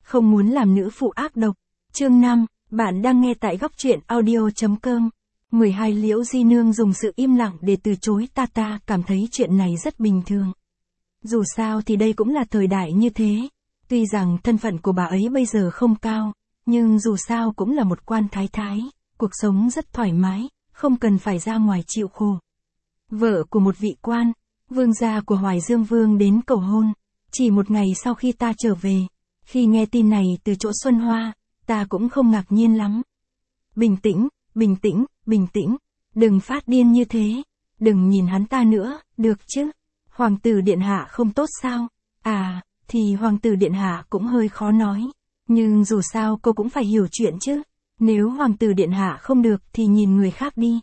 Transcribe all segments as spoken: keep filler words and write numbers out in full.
không muốn làm nữ phụ ác độc. Chương năm, bạn đang nghe tại góc truyện audio.com. mười hai Liễu Di Nương dùng sự im lặng để từ chối ta ta cảm thấy chuyện này rất bình thường. Dù sao thì đây cũng là thời đại như thế. Tuy rằng thân phận của bà ấy bây giờ không cao, nhưng dù sao cũng là một quan thái thái, cuộc sống rất thoải mái, không cần phải ra ngoài chịu khổ. Vợ của một vị quan, vương gia của Hoài Dương Vương đến cầu hôn. Chỉ một ngày sau khi ta trở về, khi nghe tin này từ chỗ Xuân Hoa, ta cũng không ngạc nhiên lắm. Bình tĩnh, bình tĩnh, bình tĩnh, đừng phát điên như thế, đừng nhìn hắn ta nữa, được chứ? Hoàng tử điện hạ không tốt sao? À, thì hoàng tử điện hạ cũng hơi khó nói, nhưng dù sao cô cũng phải hiểu chuyện chứ. Nếu hoàng tử điện hạ không được thì nhìn người khác đi.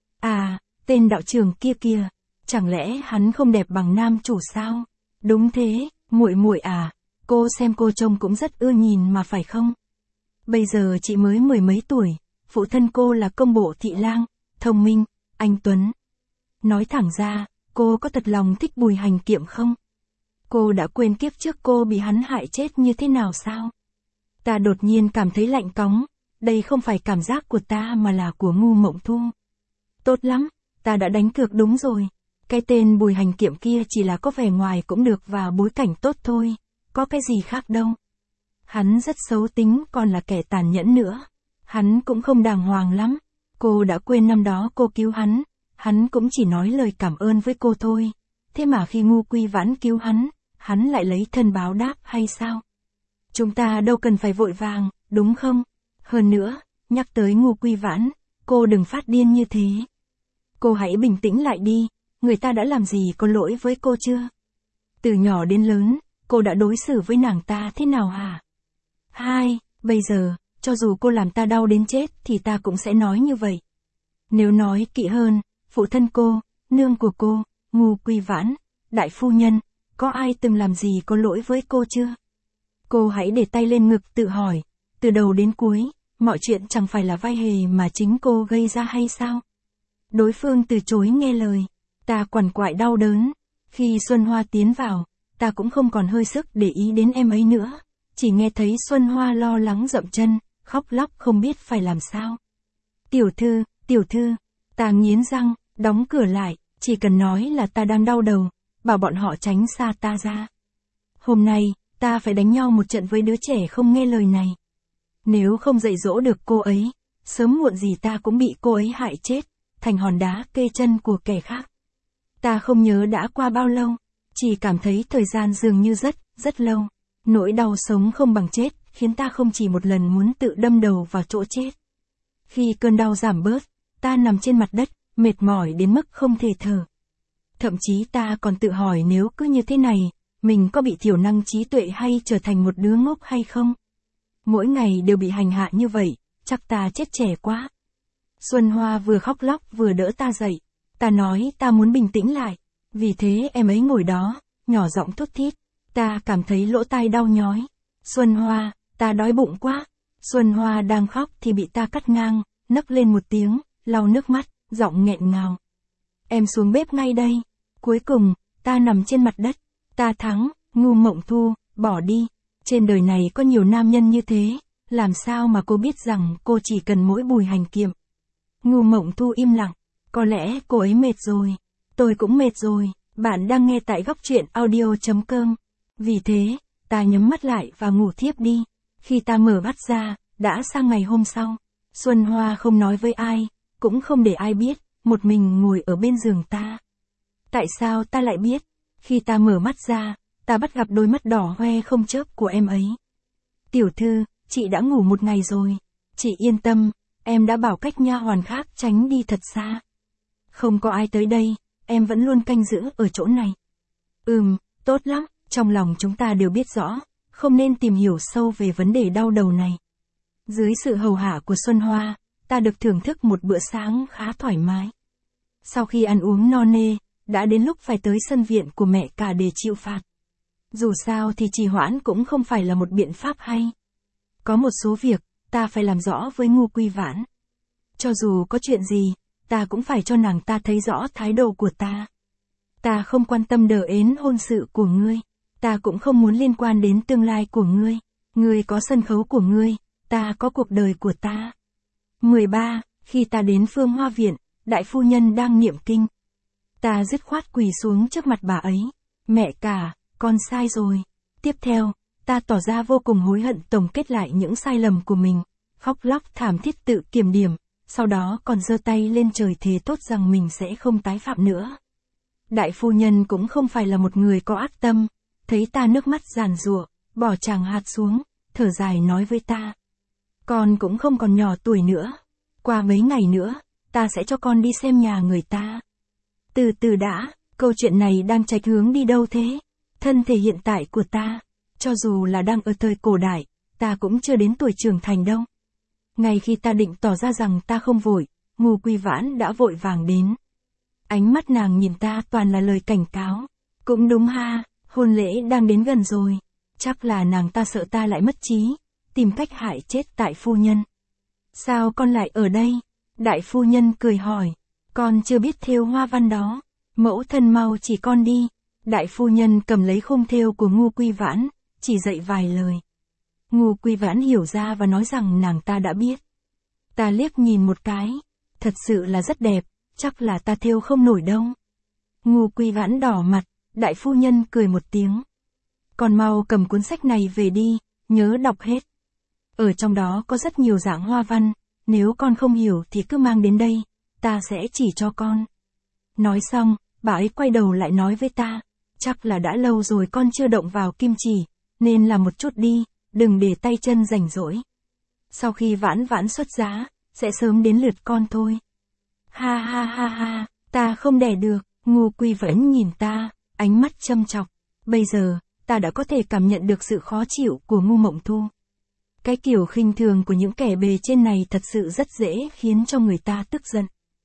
À, tên đạo trưởng kia kìa, chẳng lẽ hắn không đẹp bằng nam chủ sao? Đúng thế, muội muội à, cô xem cô trông cũng rất ưa nhìn mà phải không? Bây giờ chị mới mười mấy tuổi, phụ thân cô là công bộ thị lang, thông minh, anh tuấn. Nói thẳng ra, cô có thật lòng thích Bùi Hành Kiệm không? Cô đã quên kiếp trước cô bị hắn hại chết như thế nào sao? Ta đột nhiên cảm thấy lạnh cóng, đây không phải cảm giác của ta mà là của Ngu Mộng Thu. Tốt lắm, ta đã đánh cược đúng rồi. Cái tên Bùi Hành Kiệm kia chỉ là có vẻ ngoài cũng được và bối cảnh tốt thôi, có cái gì khác đâu. Hắn rất xấu tính còn là kẻ tàn nhẫn nữa. Hắn cũng không đàng hoàng lắm. Cô đã quên năm đó cô cứu hắn, hắn cũng chỉ nói lời cảm ơn với cô thôi. Thế mà khi Ngu Quy Vãn cứu hắn, hắn lại lấy thân báo đáp hay sao? Chúng ta đâu cần phải vội vàng, đúng không? Hơn nữa, nhắc tới Ngu Quy Vãn, cô đừng phát điên như thế. Cô hãy bình tĩnh lại đi, người ta đã làm gì có lỗi với cô chưa? Từ nhỏ đến lớn, cô đã đối xử với nàng ta thế nào hả? Hai, bây giờ, cho dù cô làm ta đau đến chết thì ta cũng sẽ nói như vậy. Nếu nói kỹ hơn, phụ thân cô, nương của cô, Ngu Quy Vãn, đại phu nhân, có ai từng làm gì có lỗi với cô chưa? Cô hãy để tay lên ngực tự hỏi, từ đầu đến cuối, mọi chuyện chẳng phải là vai hề mà chính cô gây ra hay sao? Đối phương từ chối nghe lời, ta quằn quại đau đớn. Khi Xuân Hoa tiến vào, ta cũng không còn hơi sức để ý đến em ấy nữa. Chỉ nghe thấy Xuân Hoa lo lắng dậm chân, khóc lóc không biết phải làm sao. Tiểu thư, tiểu thư, ta nghiến răng, đóng cửa lại, chỉ cần nói là ta đang đau đầu, bảo bọn họ tránh xa ta ra. Hôm nay, ta phải đánh nhau một trận với đứa trẻ không nghe lời này. Nếu không dạy dỗ được cô ấy, sớm muộn gì ta cũng bị cô ấy hại chết, thành hòn đá kê chân của kẻ khác. Ta không nhớ đã qua bao lâu, chỉ cảm thấy thời gian dường như rất, rất lâu. Nỗi đau sống không bằng chết, khiến ta không chỉ một lần muốn tự đâm đầu vào chỗ chết. Khi cơn đau giảm bớt, ta nằm trên mặt đất, mệt mỏi đến mức không thể thở. Thậm chí ta còn tự hỏi nếu cứ như thế này, mình có bị thiểu năng trí tuệ hay trở thành một đứa ngốc hay không? Mỗi ngày đều bị hành hạ như vậy, chắc ta chết trẻ quá. Xuân Hoa vừa khóc lóc vừa đỡ ta dậy. Ta nói ta muốn bình tĩnh lại. Vì thế em ấy ngồi đó, nhỏ giọng thút thít. Ta cảm thấy lỗ tai đau nhói. Xuân Hoa, ta đói bụng quá. Xuân Hoa đang khóc thì bị ta cắt ngang, nấc lên một tiếng, lau nước mắt, giọng nghẹn ngào. Em xuống bếp ngay đây. Cuối cùng, ta nằm trên mặt đất. Ta thắng, Ngu Mộng Thu, bỏ đi. Trên đời này có nhiều nam nhân như thế, làm sao mà cô biết rằng cô chỉ cần mỗi Bùi Hành Kiệm. Ngu Mộng Thu im lặng, có lẽ cô ấy mệt rồi. Tôi cũng mệt rồi, bạn đang nghe tại góc truyện audio.com. Vì thế, ta nhắm mắt lại và ngủ thiếp đi. Khi ta mở mắt ra, đã sang ngày hôm sau. Xuân Hoa không nói với ai, cũng không để ai biết, một mình ngồi ở bên giường ta. Tại sao ta lại biết? Khi ta mở mắt ra, ta bắt gặp đôi mắt đỏ hoe không chớp của em ấy. Tiểu thư, chị đã ngủ một ngày rồi. Chị yên tâm, em đã bảo cách nha hoàn khác tránh đi thật xa. Không có ai tới đây, em vẫn luôn canh giữ ở chỗ này. Ừm, tốt lắm, trong lòng chúng ta đều biết rõ, không nên tìm hiểu sâu về vấn đề đau đầu này. Dưới sự hầu hạ của Xuân Hoa, ta được thưởng thức một bữa sáng khá thoải mái. Sau khi ăn uống no nê, đã đến lúc phải tới sân viện của mẹ cả để chịu phạt. Dù sao thì trì hoãn cũng không phải là một biện pháp hay. Có một số việc, ta phải làm rõ với Ngu Quy Vãn. Cho dù có chuyện gì, ta cũng phải cho nàng ta thấy rõ thái độ của ta. Ta không quan tâm đờ ến hôn sự của ngươi. Ta cũng không muốn liên quan đến tương lai của ngươi. Ngươi có sân khấu của ngươi, ta có cuộc đời của ta. mười ba. Khi ta đến Phương Hoa Viện, đại phu nhân đang niệm kinh. Ta dứt khoát quỳ xuống trước mặt bà ấy. Mẹ cả, con sai rồi. Tiếp theo, ta tỏ ra vô cùng hối hận tổng kết lại những sai lầm của mình, khóc lóc thảm thiết tự kiểm điểm, sau đó còn giơ tay lên trời thề tốt rằng mình sẽ không tái phạm nữa. Đại phu nhân cũng không phải là một người có ác tâm, thấy ta nước mắt giàn giụa, bỏ tràng hạt xuống, thở dài nói với ta. Con cũng không còn nhỏ tuổi nữa, qua mấy ngày nữa, ta sẽ cho con đi xem nhà người ta. Từ từ đã, câu chuyện này đang chạch hướng đi đâu thế? Thân thể hiện tại của ta, cho dù là đang ở thời cổ đại, ta cũng chưa đến tuổi trưởng thành đâu. Ngay khi ta định tỏ ra rằng ta không vội, Ngô Quy Vãn đã vội vàng đến. Ánh mắt nàng nhìn ta toàn là lời cảnh cáo. Cũng đúng ha, hôn lễ đang đến gần rồi. Chắc là nàng ta sợ ta lại mất trí, tìm cách hại chết đại phu nhân. Sao con lại ở đây? Đại phu nhân cười hỏi. Con chưa biết thêu hoa văn đó. Mẫu thân mau chỉ con đi. Đại phu nhân cầm lấy khung thêu của Ngô Quy Vãn, chỉ dạy vài lời. Ngô Quy Vãn hiểu ra và nói rằng nàng ta đã biết. Ta liếc nhìn một cái, thật sự là rất đẹp, chắc là ta thêu không nổi đâu. Ngô Quy Vãn đỏ mặt, đại phu nhân cười một tiếng. Còn mau cầm cuốn sách này về đi, nhớ đọc hết. Ở trong đó có rất nhiều dạng hoa văn, nếu con không hiểu thì cứ mang đến đây, ta sẽ chỉ cho con. Nói xong, bà ấy quay đầu lại nói với ta, chắc là đã lâu rồi con chưa động vào kim chỉ, nên làm một chút đi, đừng để tay chân rảnh rỗi. Sau khi Vãn Vãn xuất giá, sẽ sớm đến lượt con thôi. Ha ha ha ha, ta không đẻ được. Ngô Quy Vãn nhìn ta, ánh mắt châm chọc. Bây giờ, ta đã có thể cảm nhận được sự khó chịu của Ngô Mộng Thu. Cái kiểu khinh thường của những kẻ bề trên này thật sự rất dễ khiến cho người ta tức giận.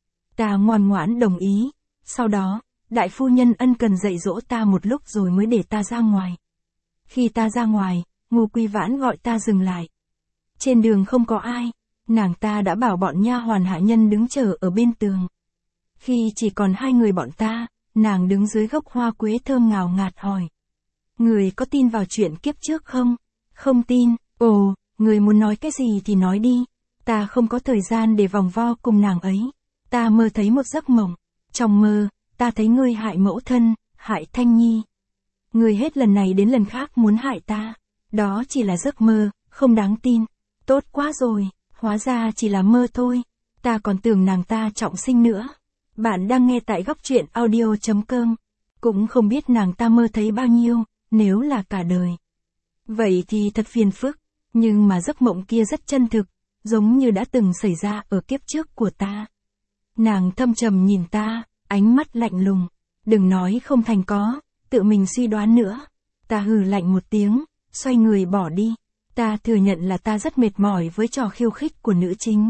Ta ngoan ngoãn đồng ý. Sau đó, đại phu nhân ân cần dạy dỗ ta một lúc rồi mới để ta ra ngoài. Khi ta ra ngoài, Ngô Quy Vãn gọi ta dừng lại. Trên đường không có ai, nàng ta đã bảo bọn nha hoàn hạ nhân đứng chờ ở bên tường. Khi chỉ còn hai người bọn ta, nàng đứng dưới gốc hoa quế thơm ngào ngạt hỏi. Người có tin vào chuyện kiếp trước không? Không tin. Ồ, người muốn nói cái gì thì nói đi. Ta không có thời gian để vòng vo cùng nàng ấy. Ta mơ thấy một giấc mộng. Trong mơ, ta thấy ngươi hại mẫu thân, hại Thanh Nhi. Ngươi hết lần này đến lần khác muốn hại ta. Đó chỉ là giấc mơ, không đáng tin. Tốt quá rồi, hóa ra chỉ là mơ thôi. Ta còn tưởng nàng ta trọng sinh nữa. Bạn đang nghe tại góc truyện audio chấm com. Cũng không biết nàng ta mơ thấy bao nhiêu, nếu là cả đời. Vậy thì thật phiền phức, nhưng mà giấc mộng kia rất chân thực, giống như đã từng xảy ra ở kiếp trước của ta. Nàng thâm trầm nhìn ta, ánh mắt lạnh lùng. Đừng nói không thành có, tự mình suy đoán nữa. Ta hừ lạnh một tiếng, xoay người bỏ đi. Ta thừa nhận là ta rất mệt mỏi với trò khiêu khích của nữ chính.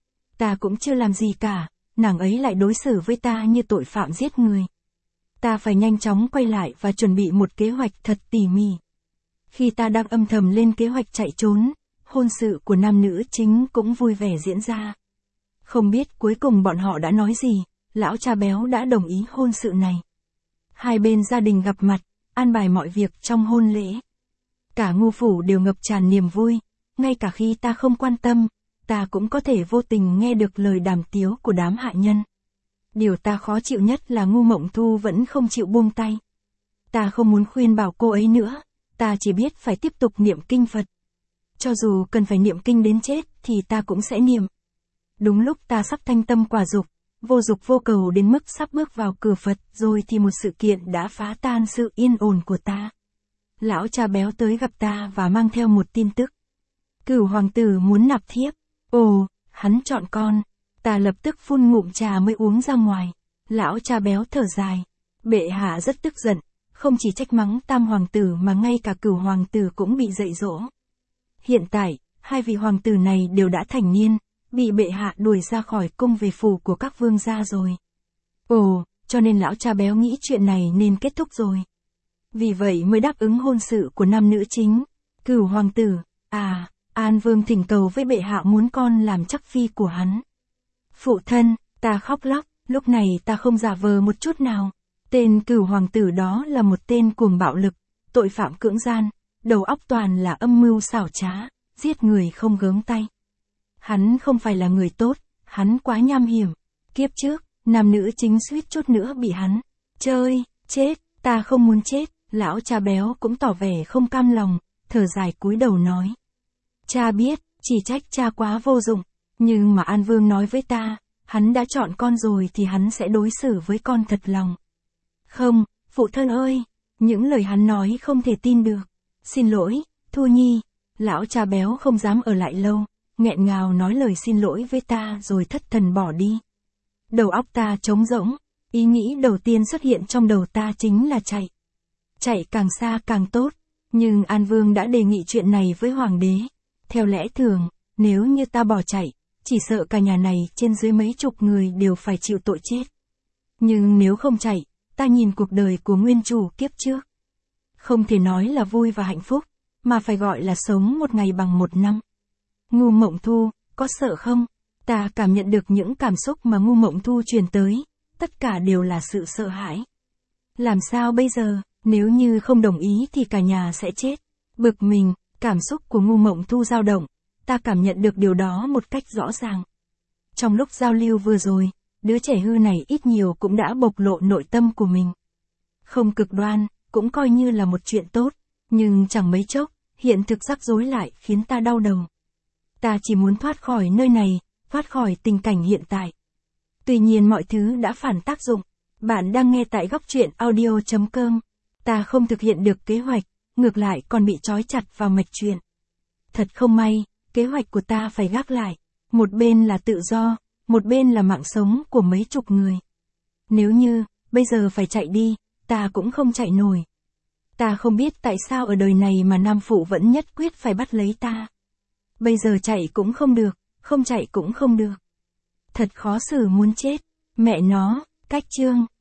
Ta cũng chưa làm gì cả, nàng ấy lại đối xử với ta như tội phạm giết người. Ta phải nhanh chóng quay lại và chuẩn bị một kế hoạch thật tỉ mỉ. Khi ta đang âm thầm lên kế hoạch chạy trốn, hôn sự của nam nữ chính cũng vui vẻ diễn ra. Không biết cuối cùng bọn họ đã nói gì, lão cha béo đã đồng ý hôn sự này. Hai bên gia đình gặp mặt, an bài mọi việc trong hôn lễ. Cả Ngô phủ đều ngập tràn niềm vui, ngay cả khi ta không quan tâm, ta cũng có thể vô tình nghe được lời đàm tiếu của đám hạ nhân. Điều ta khó chịu nhất là Ngô Mộng Thu vẫn không chịu buông tay. Ta không muốn khuyên bảo cô ấy nữa, ta chỉ biết phải tiếp tục niệm kinh Phật. Cho dù cần phải niệm kinh đến chết thì ta cũng sẽ niệm. Đúng lúc ta sắp thanh tâm quả dục, vô dục vô cầu đến mức sắp bước vào cửa Phật rồi thì một sự kiện đã phá tan sự yên ổn của ta. Lão cha béo tới gặp ta và mang theo một tin tức. Cửu hoàng tử muốn nạp thiếp. Ồ, hắn chọn con. Ta lập tức phun ngụm trà mới uống ra ngoài. Lão cha béo thở dài. Bệ hạ rất tức giận, không chỉ trách mắng tam hoàng tử mà ngay cả cửu hoàng tử cũng bị dạy dỗ. Hiện tại, hai vị hoàng tử này đều đã thành niên, bị bệ hạ đuổi ra khỏi cung về phủ của các vương gia rồi. Ồ, cho nên lão cha béo nghĩ chuyện này nên kết thúc rồi. Vì vậy mới đáp ứng hôn sự của nam nữ chính. Cửu hoàng tử, à, An Vương thỉnh cầu với bệ hạ muốn con làm chắc phi của hắn. Phụ thân, ta khóc lóc, lúc này ta không giả vờ một chút nào. Tên cửu hoàng tử đó là một tên cuồng bạo lực, tội phạm cưỡng gian, đầu óc toàn là âm mưu xảo trá, giết người không gớm tay. Hắn không phải là người tốt, hắn quá nham hiểm. Kiếp trước, nam nữ chính suýt chút nữa bị hắn chơi, chết, ta không muốn chết. Lão cha béo cũng tỏ vẻ không cam lòng, thở dài cúi đầu nói. Cha biết, chỉ trách cha quá vô dụng, nhưng mà An Vương nói với ta, hắn đã chọn con rồi thì hắn sẽ đối xử với con thật lòng. Không, phụ thân ơi, những lời hắn nói không thể tin được. Xin lỗi, Thu Nhi. Lão cha béo không dám ở lại lâu, nghẹn ngào nói lời xin lỗi với ta rồi thất thần bỏ đi. Đầu óc ta trống rỗng, ý nghĩ đầu tiên xuất hiện trong đầu ta chính là chạy. Chạy càng xa càng tốt, nhưng An Vương đã đề nghị chuyện này với hoàng đế. Theo lẽ thường, nếu như ta bỏ chạy, chỉ sợ cả nhà này trên dưới mấy chục người đều phải chịu tội chết. Nhưng nếu không chạy, ta nhìn cuộc đời của nguyên chủ kiếp trước. Không thể nói là vui và hạnh phúc, mà phải gọi là sống một ngày bằng một năm. Ngu Mộng Thu, có sợ không? Ta cảm nhận được những cảm xúc mà Ngu Mộng Thu truyền tới, tất cả đều là sự sợ hãi. Làm sao bây giờ, nếu như không đồng ý thì cả nhà sẽ chết. Bực mình, cảm xúc của Ngu Mộng Thu dao động, ta cảm nhận được điều đó một cách rõ ràng. Trong lúc giao lưu vừa rồi, đứa trẻ hư này ít nhiều cũng đã bộc lộ nội tâm của mình. Không cực đoan, cũng coi như là một chuyện tốt, nhưng chẳng mấy chốc, hiện thực rắc rối lại khiến ta đau đầu. Ta chỉ muốn thoát khỏi nơi này, thoát khỏi tình cảnh hiện tại. Tuy nhiên mọi thứ đã phản tác dụng. Bạn đang nghe tại góc truyện audio chấm com. Ta không thực hiện được kế hoạch, ngược lại còn bị trói chặt vào mạch chuyện. Thật không may, kế hoạch của ta phải gác lại. Một bên là tự do, một bên là mạng sống của mấy chục người. Nếu như, bây giờ phải chạy đi, ta cũng không chạy nổi. Ta không biết tại sao ở đời này mà nam phụ vẫn nhất quyết phải bắt lấy ta. Bây giờ chạy cũng không được, không chạy cũng không được. Thật khó xử muốn chết. Mẹ nó, cách chương.